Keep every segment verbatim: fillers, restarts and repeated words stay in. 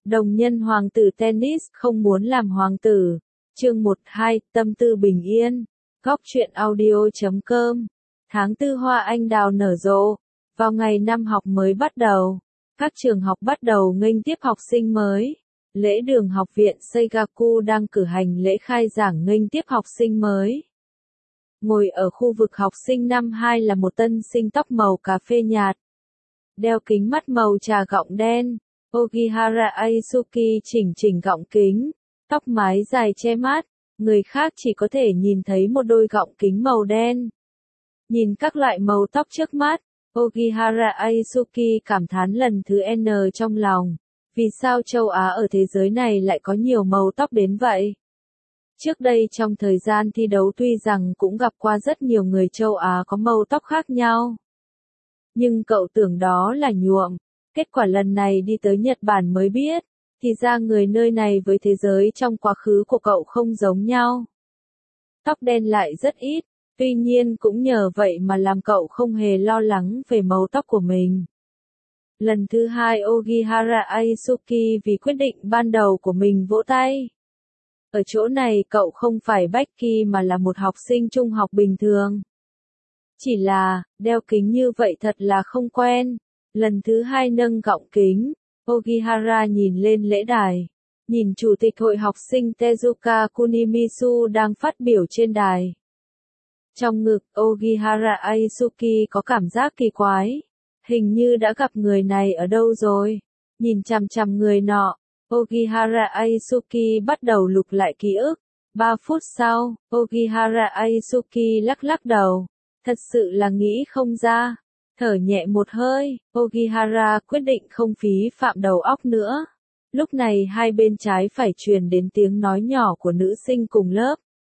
Đồng nhân hoàng tử tennis không muốn làm hoàng tử. Chương một hai, tâm tư bình yên. Góc truyện audio chấm com. Tháng tư hoa anh đào nở rộ. Vào ngày năm học mới bắt đầu, các trường học bắt đầu nghênh tiếp học sinh mới. Lễ đường học viện Seigaku đang cử hành lễ khai giảng nghênh tiếp học sinh mới. Ngồi ở khu vực học sinh năm hai là một tân sinh tóc màu cà phê nhạt, đeo kính mắt màu trà gọng đen. Ogihara Aisuki chỉnh chỉnh gọng kính, tóc mái dài che mắt, người khác chỉ có thể nhìn thấy một đôi gọng kính màu đen. Nhìn các loại màu tóc trước mắt, Ogihara Aisuki cảm thán lần thứ N trong lòng. Vì sao châu Á ở thế giới này lại có nhiều màu tóc đến vậy? Trước đây trong thời gian thi đấu tuy rằng cũng gặp qua rất nhiều người châu Á có màu tóc khác nhau. Nhưng cậu tưởng đó là nhuộm. Kết quả lần này đi tới Nhật Bản mới biết, thì ra người nơi này với thế giới trong quá khứ của cậu không giống nhau. Tóc đen lại rất ít, tuy nhiên cũng nhờ vậy mà làm cậu không hề lo lắng về màu tóc của mình. Lần thứ hai Ogihara Aisuki vì quyết định ban đầu của mình vỗ tay. Ở chỗ này cậu không phải Becky mà là một học sinh trung học bình thường. Chỉ là, đeo kính như vậy thật là không quen. Lần thứ hai nâng gọng kính, Ogihara nhìn lên lễ đài. Nhìn chủ tịch hội học sinh Tezuka Kunimisu đang phát biểu trên đài. Trong ngực Ogihara Aisuki có cảm giác kỳ quái. Hình như đã gặp người này ở đâu rồi. Nhìn chằm chằm người nọ, Ogihara Aisuki bắt đầu lục lại ký ức. Ba phút sau, Ogihara Aisuki lắc lắc đầu. Thật sự là nghĩ không ra. Thở nhẹ một hơi, Ogihara quyết định không phí phạm đầu óc nữa. Lúc này hai bên trái phải truyền đến tiếng nói nhỏ của nữ sinh cùng lớp.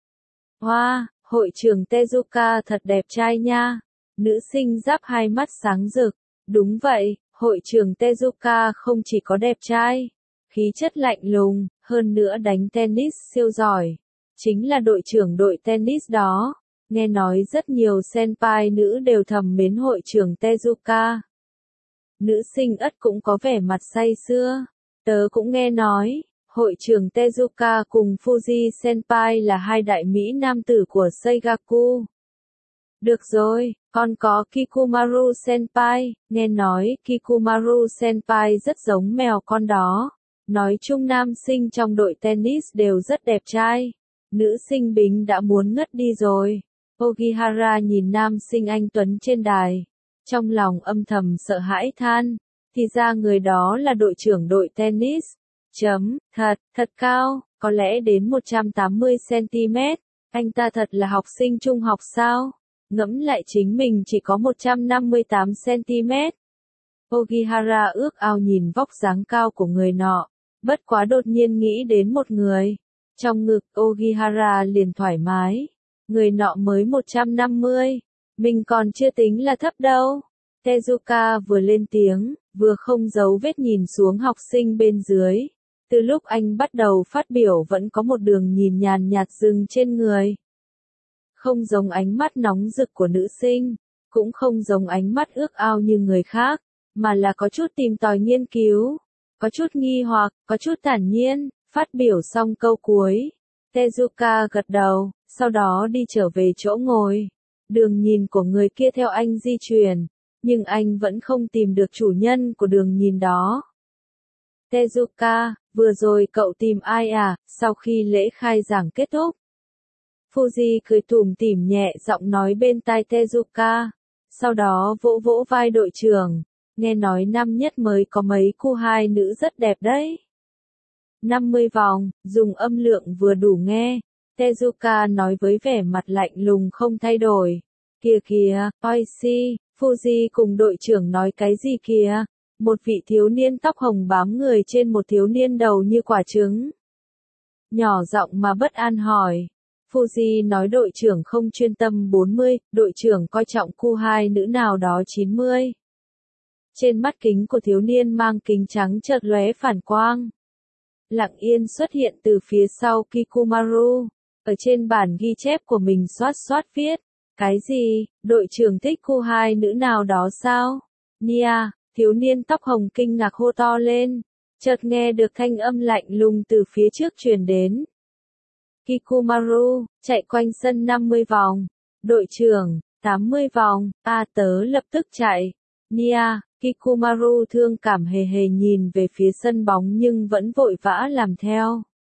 Hoa, wow, hội trưởng Tezuka thật đẹp trai nha. Nữ sinh giáp hai mắt sáng rực. Đúng vậy, hội trưởng Tezuka không chỉ có đẹp trai, khí chất lạnh lùng, hơn nữa đánh tennis siêu giỏi. Chính là đội trưởng đội tennis đó. Nghe nói rất nhiều senpai nữ đều thầm mến hội trưởng Tezuka. Nữ sinh ất cũng có vẻ mặt say sưa. Tớ cũng nghe nói, hội trưởng Tezuka cùng Fuji senpai là hai đại mỹ nam tử của Seigaku. Được rồi, còn có Kikumaru senpai, nghe nói Kikumaru senpai rất giống mèo con đó. Nói chung nam sinh trong đội tennis đều rất đẹp trai. Nữ sinh Bính đã muốn ngất đi rồi. Ogihara nhìn nam sinh anh tuấn trên đài. Trong lòng âm thầm sợ hãi than. Thì ra người đó là đội trưởng đội tennis. Chấm, thật, thật cao, có lẽ đến một trăm tám mươi xăng-ti-mét. Anh ta thật là học sinh trung học sao? Ngẫm lại chính mình chỉ có một trăm năm mươi tám xăng-ti-mét. Ogihara ước ao nhìn vóc dáng cao của người nọ. Bất quá đột nhiên nghĩ đến một người. Trong ngực Ogihara liền thoải mái. Người nọ mới một trăm năm mươi. Mình còn chưa tính là thấp đâu. Tezuka vừa lên tiếng, vừa không giấu vết nhìn xuống học sinh bên dưới. Từ lúc anh bắt đầu phát biểu vẫn có một đường nhìn nhàn nhạt dừng trên người. Không giống ánh mắt nóng rực của nữ sinh, cũng không giống ánh mắt ước ao như người khác, mà là có chút tìm tòi nghiên cứu, có chút nghi hoặc, có chút thản nhiên. Phát biểu xong câu cuối, Tezuka gật đầu, sau đó đi trở về chỗ ngồi. Đường nhìn của người kia theo anh di chuyển, nhưng anh vẫn không tìm được chủ nhân của đường nhìn đó. Tezuka, vừa rồi cậu tìm ai à? Sau khi lễ khai giảng kết thúc, Fuji cười tủm tỉm nhẹ giọng nói bên tai Tezuka, sau đó vỗ vỗ vai đội trưởng, nghe nói năm nhất mới có mấy cu hai nữ rất đẹp đấy. năm mươi vòng, dùng âm lượng vừa đủ nghe. Tezuka nói với vẻ mặt lạnh lùng không thay đổi. Kìa kìa, Oishi, Fuji cùng đội trưởng nói cái gì kìa? Một vị thiếu niên tóc hồng bám người trên một thiếu niên đầu như quả trứng. Nhỏ giọng mà bất an hỏi. Fuji nói đội trưởng không chuyên tâm bốn mươi, đội trưởng coi trọng cu hai nữ nào đó chín mươi. Trên mắt kính của thiếu niên mang kính trắng chợt lóe phản quang. Lặng yên xuất hiện từ phía sau Kikumaru. Ở trên bản ghi chép của mình xoát xoát viết. Cái gì, đội trưởng thích cu hai nữ nào đó sao? Nia, thiếu niên tóc hồng kinh ngạc hô to lên. Chợt nghe được thanh âm lạnh lùng từ phía trước truyền đến. Kikumaru, chạy quanh sân năm mươi vòng. Đội trưởng, tám mươi vòng, a tớ lập tức chạy. Nia, Kikumaru thương cảm hề hề nhìn về phía sân bóng nhưng vẫn vội vã làm theo.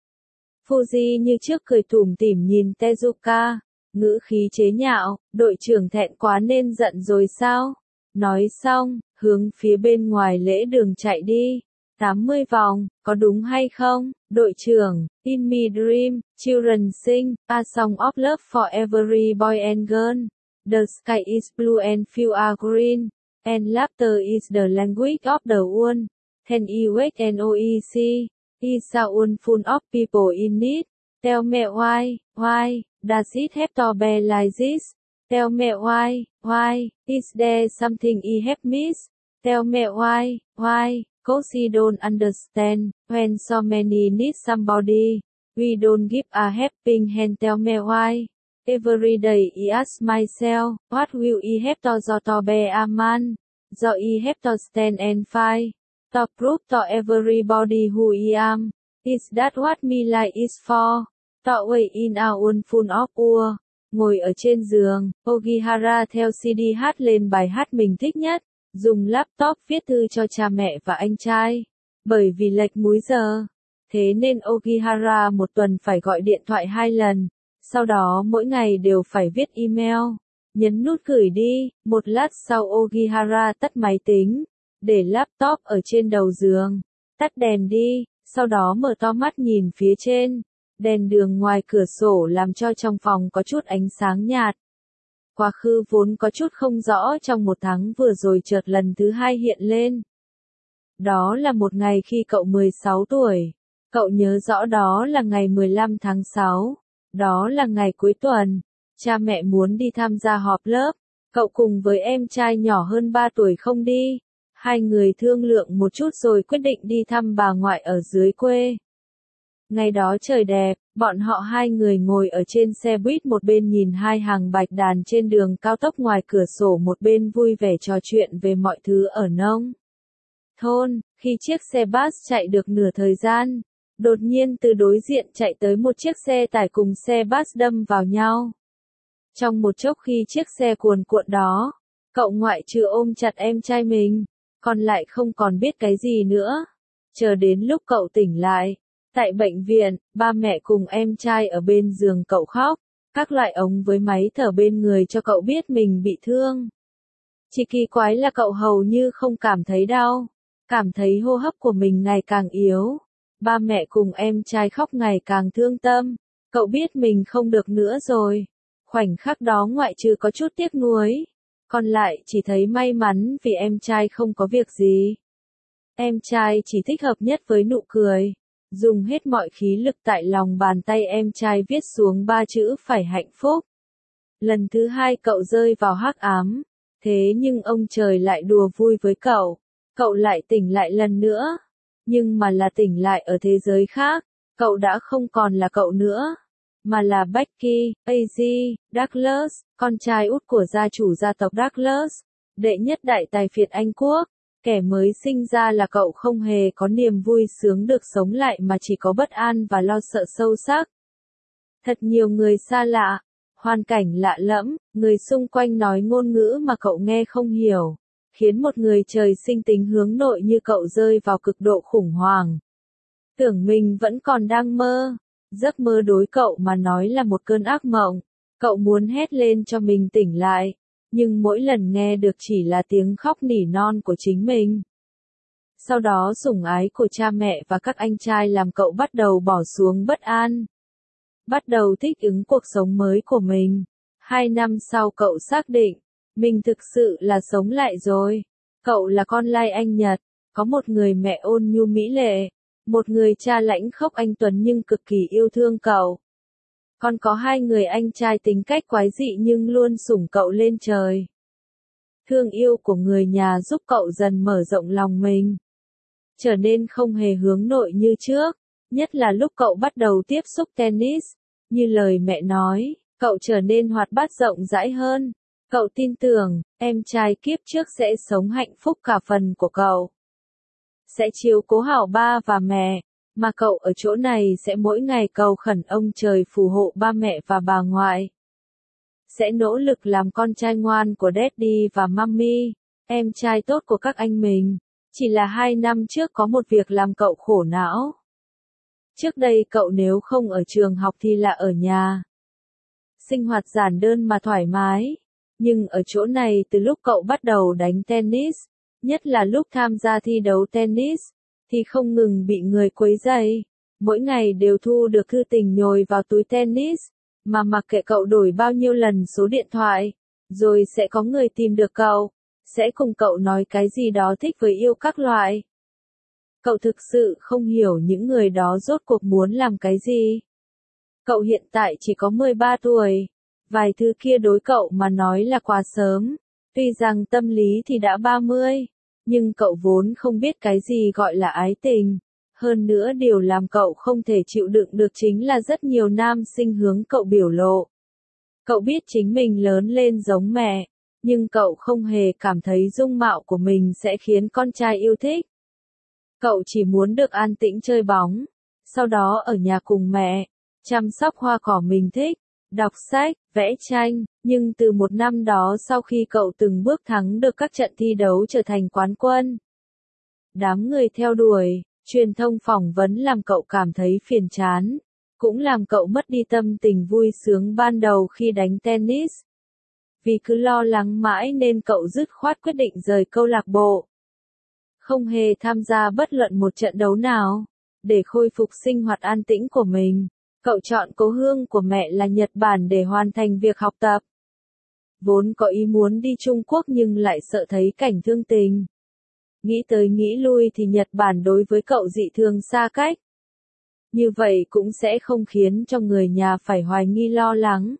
Fuji như trước cười tủm tỉm nhìn Tezuka, ngữ khí chế nhạo, đội trưởng thẹn quá nên giận rồi sao? Nói xong, hướng phía bên ngoài lễ đường chạy đi. tám mươi vòng, có đúng hay không? Đội trưởng, In Me Dream, Children Sing, A Song of Love for Every Boy and Girl. The sky is blue and few are green. And laughter is the language of the world. Ten E W N O E C. Is a world full of people in need. Tell me why, why, does it have to be like this? Tell me why, why, is there something I have missed? Tell me why, why, cause I don't understand, when so many need somebody. We don't give a helping hand. Tell me why. Every day I ask myself, what will I have to do to be a man? Do I have to stand and fight? To prove to everybody who I am? Is that what my life is for? To wait in a world full of war. Ngồi ở trên giường, Ogihara theo xê đê hát lên bài hát mình thích nhất, dùng laptop viết thư cho cha mẹ và anh trai. Bởi vì lệch múi giờ, thế nên Ogihara một tuần phải gọi điện thoại hai lần, sau đó mỗi ngày đều phải viết email, nhấn nút gửi đi. Một lát sau Ogihara tắt máy tính, để laptop ở trên đầu giường, tắt đèn đi, sau đó mở to mắt nhìn phía trên. Đèn đường ngoài cửa sổ làm cho trong phòng có chút ánh sáng nhạt. Quá khứ vốn có chút không rõ trong một tháng vừa rồi chợt lần thứ hai hiện lên. Đó là một ngày khi cậu mười sáu tuổi. Cậu nhớ rõ đó là ngày mười lăm tháng sáu. Đó là ngày cuối tuần. Cha mẹ muốn đi tham gia họp lớp. Cậu cùng với em trai nhỏ hơn ba tuổi không đi. Hai người thương lượng một chút rồi quyết định đi thăm bà ngoại ở dưới quê. Ngày đó trời đẹp, bọn họ hai người ngồi ở trên xe buýt, một bên nhìn hai hàng bạch đàn trên đường cao tốc ngoài cửa sổ, một bên vui vẻ trò chuyện về mọi thứ ở nông thôn. Khi chiếc xe bus chạy được nửa thời gian, đột nhiên từ đối diện chạy tới một chiếc xe tải cùng xe bus đâm vào nhau. Trong một chốc khi chiếc xe cuồn cuộn đó, cậu ngoại trừ ôm chặt em trai mình, còn lại không còn biết cái gì nữa. Chờ đến lúc cậu tỉnh lại, tại bệnh viện, ba mẹ cùng em trai ở bên giường cậu khóc, các loại ống với máy thở bên người cho cậu biết mình bị thương. Chỉ kỳ quái là cậu hầu như không cảm thấy đau, cảm thấy hô hấp của mình ngày càng yếu. Ba mẹ cùng em trai khóc ngày càng thương tâm, cậu biết mình không được nữa rồi. Khoảnh khắc đó ngoại trừ có chút tiếc nuối, còn lại chỉ thấy may mắn vì em trai không có việc gì. Em trai chỉ thích hợp nhất với nụ cười. Dùng hết mọi khí lực tại lòng bàn tay em trai viết xuống ba chữ phải hạnh phúc. Lần thứ hai cậu rơi vào hắc ám, thế nhưng ông trời lại đùa vui với cậu. Cậu lại tỉnh lại lần nữa, nhưng mà là tỉnh lại ở thế giới khác. Cậu đã không còn là cậu nữa, mà là Becky, a giê, Douglas, con trai út của gia chủ gia tộc Douglas, đệ nhất đại tài phiệt Anh Quốc. Kẻ mới sinh ra là cậu không hề có niềm vui sướng được sống lại mà chỉ có bất an và lo sợ sâu sắc. Thật nhiều người xa lạ, hoàn cảnh lạ lẫm, người xung quanh nói ngôn ngữ mà cậu nghe không hiểu, khiến một người trời sinh tính hướng nội như cậu rơi vào cực độ khủng hoảng. Tưởng mình vẫn còn đang mơ, giấc mơ đối cậu mà nói là một cơn ác mộng, cậu muốn hét lên cho mình tỉnh lại. Nhưng mỗi lần nghe được chỉ là tiếng khóc nỉ non của chính mình. Sau đó sủng ái của cha mẹ và các anh trai làm cậu bắt đầu bỏ xuống bất an. Bắt đầu thích ứng cuộc sống mới của mình. Hai năm sau cậu xác định, mình thực sự là sống lại rồi. Cậu là con lai anh Nhật, có một người mẹ ôn nhu mỹ lệ, một người cha lãnh khốc anh tuấn nhưng cực kỳ yêu thương cậu. Còn có hai người anh trai tính cách quái dị nhưng luôn sủng cậu lên trời. Thương yêu của người nhà giúp cậu dần mở rộng lòng mình, trở nên không hề hướng nội như trước, nhất là lúc cậu bắt đầu tiếp xúc tennis. Như lời mẹ nói, cậu trở nên hoạt bát rộng rãi hơn. Cậu tin tưởng, em trai kiếp trước sẽ sống hạnh phúc cả phần của cậu. sẽ chiếu cố hảo ba và mẹ, mà cậu ở chỗ này sẽ mỗi ngày cầu khẩn ông trời phù hộ ba mẹ và bà ngoại. Sẽ nỗ lực làm con trai ngoan của Daddy và Mommy, em trai tốt của các anh mình. Chỉ là hai năm trước có một việc làm cậu khổ não. Trước đây cậu nếu không ở trường học thì là ở nhà. Sinh hoạt giản đơn mà thoải mái. Nhưng ở chỗ này từ lúc cậu bắt đầu đánh tennis, nhất là lúc tham gia thi đấu tennis, thì không ngừng bị người quấy rầy. Mỗi ngày đều thu được thư tình nhồi vào túi tennis, mà mặc kệ cậu đổi bao nhiêu lần số điện thoại, rồi sẽ có người tìm được cậu, sẽ cùng cậu nói cái gì đó thích với yêu các loại. Cậu thực sự không hiểu những người đó rốt cuộc muốn làm cái gì. Cậu hiện tại chỉ có mười ba tuổi, vài thứ kia đối cậu mà nói là quá sớm, tuy rằng tâm lý thì đã ba mươi, nhưng cậu vốn không biết cái gì gọi là ái tình. Hơn nữa điều làm cậu không thể chịu đựng được chính là rất nhiều nam sinh hướng cậu biểu lộ. Cậu biết chính mình lớn lên giống mẹ, nhưng cậu không hề cảm thấy dung mạo của mình sẽ khiến con trai yêu thích. Cậu chỉ muốn được an tĩnh chơi bóng, sau đó ở nhà cùng mẹ, chăm sóc hoa cỏ mình thích, đọc sách, vẽ tranh, nhưng từ một năm đó sau khi cậu từng bước thắng được các trận thi đấu trở thành quán quân, đám người theo đuổi, truyền thông phỏng vấn làm cậu cảm thấy phiền chán, cũng làm cậu mất đi tâm tình vui sướng ban đầu khi đánh tennis. Vì cứ lo lắng mãi nên cậu dứt khoát quyết định rời câu lạc bộ. Không hề tham gia bất luận một trận đấu nào. Để khôi phục sinh hoạt an tĩnh của mình, cậu chọn cố hương của mẹ là Nhật Bản để hoàn thành việc học tập. Vốn có ý muốn đi Trung Quốc nhưng lại sợ thấy cảnh thương tình. Nghĩ tới nghĩ lui thì Nhật Bản đối với cậu dị thường xa cách. Như vậy cũng sẽ không khiến cho người nhà phải hoài nghi lo lắng.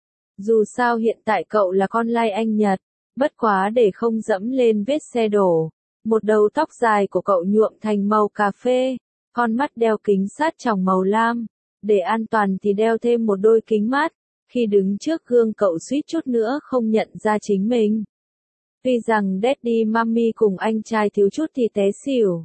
Dù sao hiện tại cậu là con lai anh Nhật, bất quá để không dẫm lên vết xe đổ. Một đầu tóc dài của cậu nhuộm thành màu cà phê, con mắt đeo kính sát tròng màu lam. Để an toàn thì đeo thêm một đôi kính mát. Khi đứng trước gương cậu suýt chút nữa không nhận ra chính mình. Tuy rằng Daddy Mommy cùng anh trai thiếu chút thì té xỉu.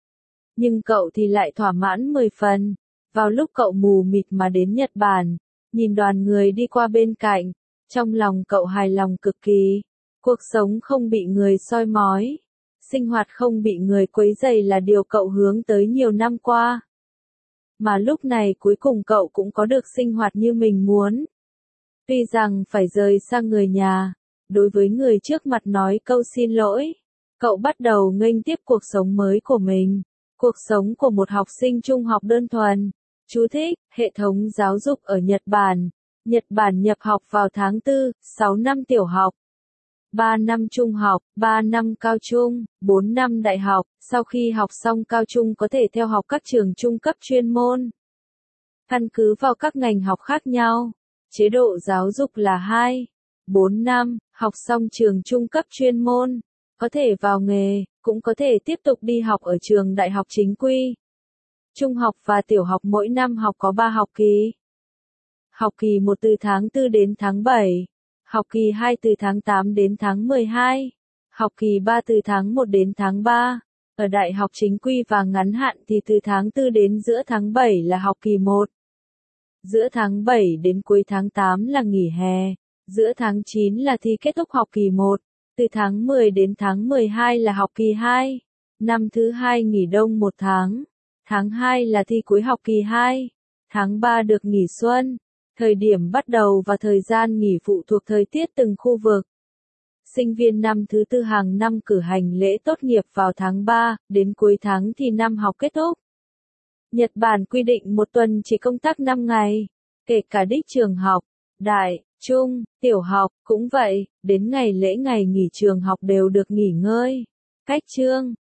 Nhưng cậu thì lại thỏa mãn mười phần. Vào lúc cậu mù mịt mà đến Nhật Bản, nhìn đoàn người đi qua bên cạnh, trong lòng cậu hài lòng cực kỳ. Cuộc sống không bị người soi mói, sinh hoạt không bị người quấy rầy là điều cậu hướng tới nhiều năm qua. Mà lúc này cuối cùng cậu cũng có được sinh hoạt như mình muốn. Tuy rằng phải rời xa người nhà, đối với người trước mặt nói câu xin lỗi, cậu bắt đầu nghênh tiếp cuộc sống mới của mình. Cuộc sống của một học sinh trung học đơn thuần. Chú thích, hệ thống giáo dục ở Nhật Bản. Nhật Bản nhập học vào tháng tư, sáu năm tiểu học, ba năm trung học, ba năm cao trung, bốn năm đại học. Sau khi học xong cao trung có thể theo học các trường trung cấp chuyên môn. Căn cứ vào các ngành học khác nhau, chế độ giáo dục là hai, bốn năm, học xong trường trung cấp chuyên môn, có thể vào nghề, cũng có thể tiếp tục đi học ở trường đại học chính quy. Trung học và tiểu học mỗi năm học có ba học kỳ. Học kỳ một từ tháng tư đến tháng bảy, học kỳ hai từ tháng tám đến tháng mười hai, học kỳ ba từ tháng một đến tháng ba. Ở đại học chính quy và ngắn hạn thì từ tháng tư đến giữa tháng bảy là học kỳ một. Giữa tháng bảy đến cuối tháng tám là nghỉ hè. Giữa tháng chín là thi kết thúc học kỳ một. Từ tháng mười đến tháng mười hai là học kỳ hai. Năm thứ hai nghỉ đông một tháng. Tháng hai là thi cuối học kỳ hai. Tháng ba được nghỉ xuân. Thời điểm bắt đầu và thời gian nghỉ phụ thuộc thời tiết từng khu vực. Sinh viên năm thứ tư hàng năm cử hành lễ tốt nghiệp vào tháng ba, đến cuối tháng thì năm học kết thúc. Nhật Bản quy định một tuần chỉ công tác năm ngày, kể cả đích trường học, đại, trung, tiểu học, cũng vậy, đến ngày lễ ngày nghỉ trường học đều được nghỉ ngơi. Cách chương